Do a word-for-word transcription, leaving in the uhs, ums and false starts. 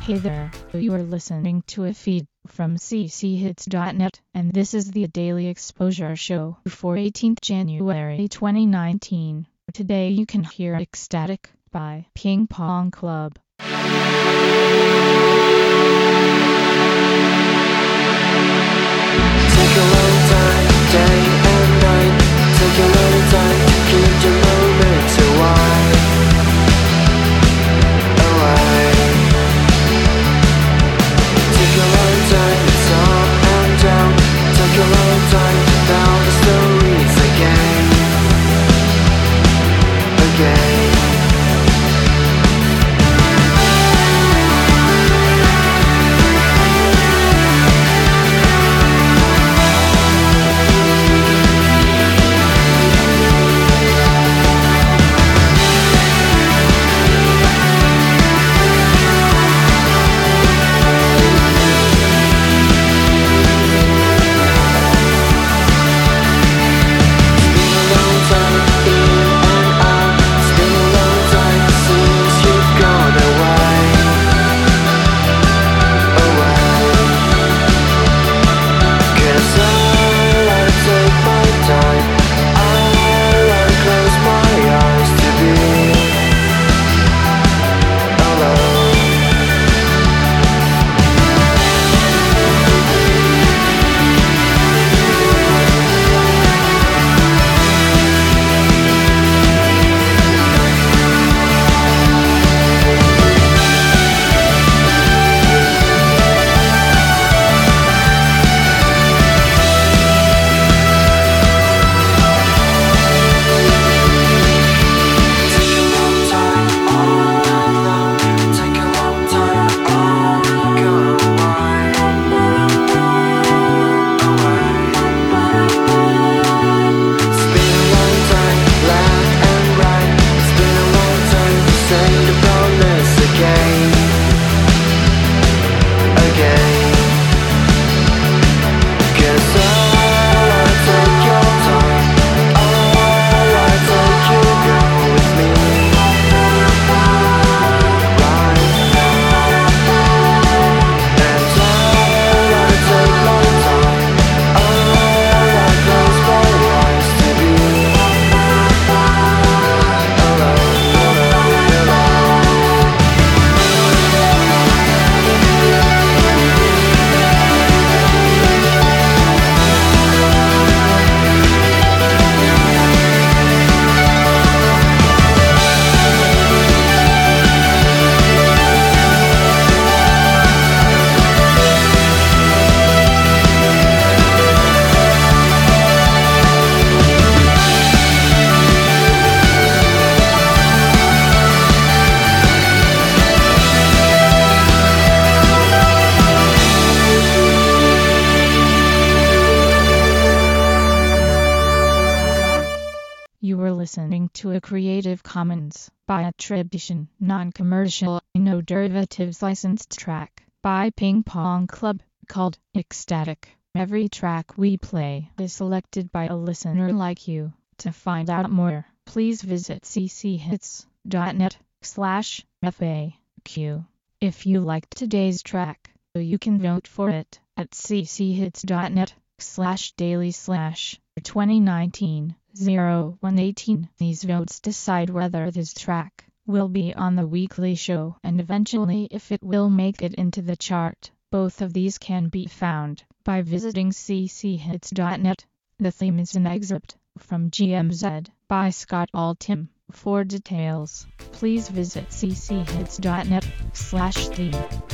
Hey there, you are listening to a feed from c c hits dot net, and this is the Daily Exposure Show for eighteenth January twenty nineteen. Today you can hear Ecstatic by Ping Pong Club. Take a long time, day and night. Take a long time, keep the moments away, away. Take a long time, it's up and down. Take a long time, tell the stories again, again. You were listening to a Creative Commons by attribution, non-commercial, no derivatives licensed track by Ping Pong Club called Ecstatic. Every track we play is selected by a listener like you. To find out more, please visit c c hits dot net slash F A Q. If you liked today's track, you can vote for it at c c hits dot net slash daily slash twenty nineteen oh one eighteen. These votes decide whether this track will be on the weekly show and eventually if it will make it into the chart. Both of these can be found by visiting c c hits dot net. The theme is an excerpt from G M Z by Scott Altham. For details, please visit c c hits dot net slash theme.